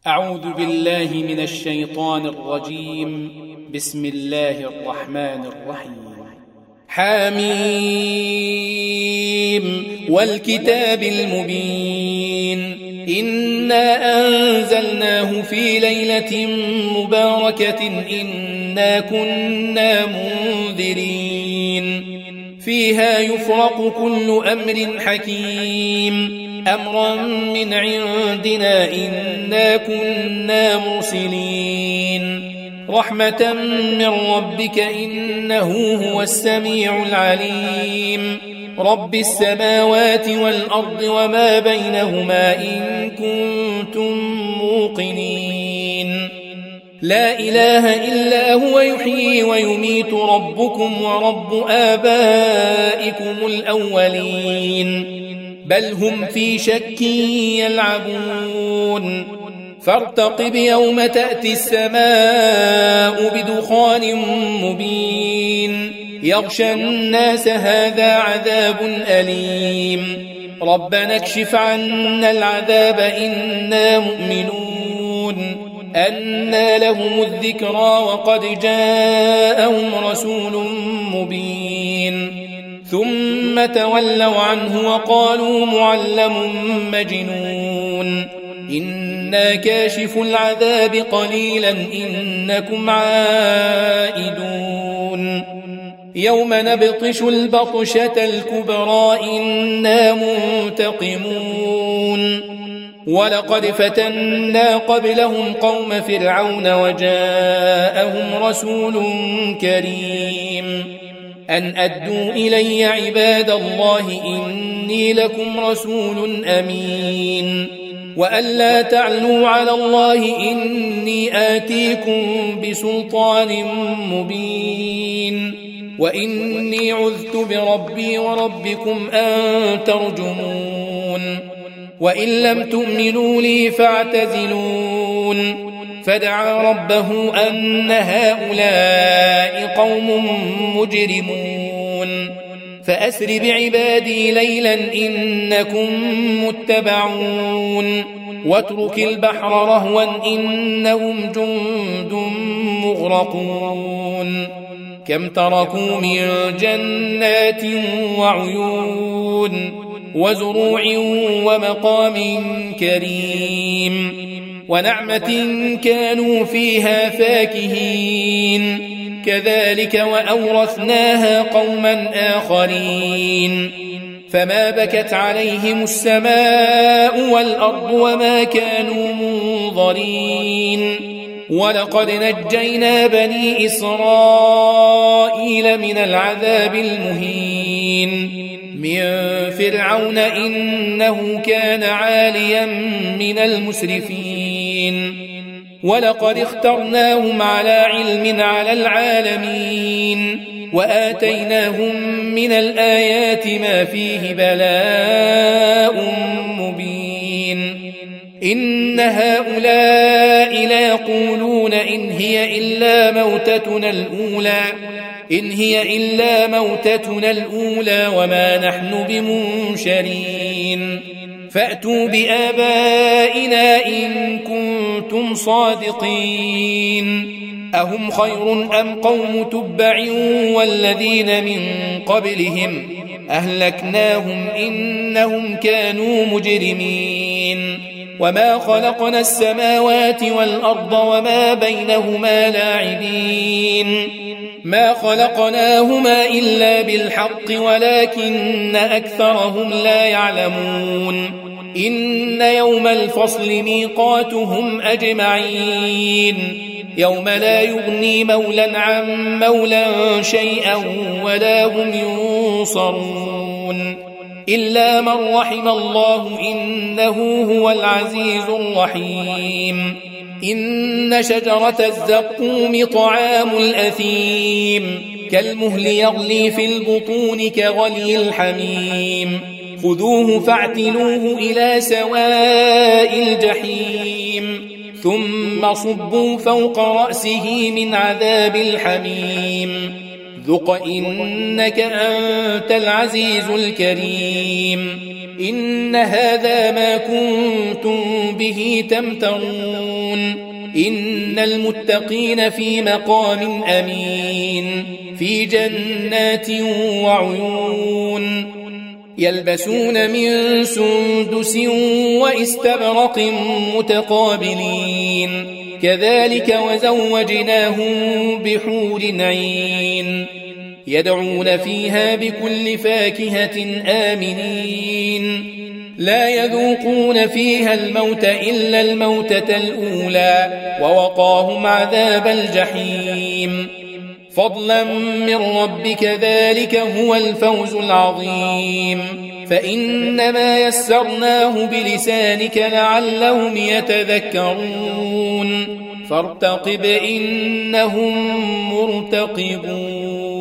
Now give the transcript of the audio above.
أعوذ بالله من الشيطان الرجيم. بسم الله الرحمن الرحيم. حميم والكتاب المبين إنا أنزلناه في ليلة مباركة إنا كنا منذرين فيها يفرق كل أمر حكيم أمرا من عندنا إنا كنا مرسلين رحمة من ربك إنه هو السميع العليم رب السماوات والأرض وما بينهما إن كنتم موقنين لا إله إلا هو يحيي ويميت ربكم ورب آبائكم الأولين بل هم في شك يلعبون فارتقب يوم تأتي السماء بدخان مبين يغشى الناس هذا عذاب أليم ربنا اكشف عنا العذاب إنا مؤمنون أنى لهم الذكرى وقد جاءهم رسول مبين ثم تولوا عنه وقالوا معلم مجنون إنا كاشف العذاب قليلا إنكم عائدون يوم نبطش البطشة الكبرى إنا منتقمون ولقد فتنا قبلهم قوم فرعون وجاءهم رسول كريم أن أدوا إلي عباد الله إني لكم رسول أمين وأن لا تعلوا على الله إني آتيكم بسلطان مبين وإني عذت بربي وربكم أن ترجمون وإن لم تؤمنوا لي فاعتزلون فدعا ربه أن هؤلاء قوم مجرمون فأسر بعبادي ليلا إنكم متبعون واترك البحر رهوا إنهم جند مغرقون كم تركوا من جنات وعيون وزروع ومقام كريم ونعمة كانوا فيها فاكهين كذلك وأورثناها قوما آخرين فما بكت عليهم السماء والأرض وما كانوا منظرين ولقد نجينا بني إسرائيل من العذاب المهين من فرعون إنه كان عاليا من المسرفين ولقد اخترناهم على علم على العالمين وآتيناهم من الآيات ما فيه بلاء مبين إن هؤلاء ليقولون إن هي إلا موتتنا الأولى وما نحن بمنشرين فأتوا بآبائنا إن كنتم صادقين أهم خير أم قوم تبع والذين من قبلهم أهلكناهم إنهم كانوا مجرمين وما خلقنا السماوات والأرض وما بينهما لاعبين ما خلقناهما إلا بالحق ولكن أكثرهم لا يعلمون إن يوم الفصل ميقاتهم أجمعين يوم لا يغني مولى عن مولى شيئا ولا هم ينصرون إلا من رحم الله إنه هو العزيز الرحيم إن شجرة الزقوم طعام الأثيم كالمهل يغلي في البطون كغلي الحميم خذوه فاعتلوه إلى سواء الجحيم ثم صبوا فوق رأسه من عذاب الحميم ذق إنك أنت العزيز الكريم إن هذا ما كنتم به تمترون إن المتقين في مقام أمين في جنات وعيون يلبسون من سندس واستبرق متقابلين كذلك وزوجناهم بحور عين يدعون فيها بكل فاكهة آمنين لا يذوقون فيها الموت إلا الموتة الأولى ووقاهم عذاب الجحيم فضلا من ربك ذلك هو الفوز العظيم فإنما يسرناه بلسانك لعلهم يتذكرون فارتقب إنهم مرتقبون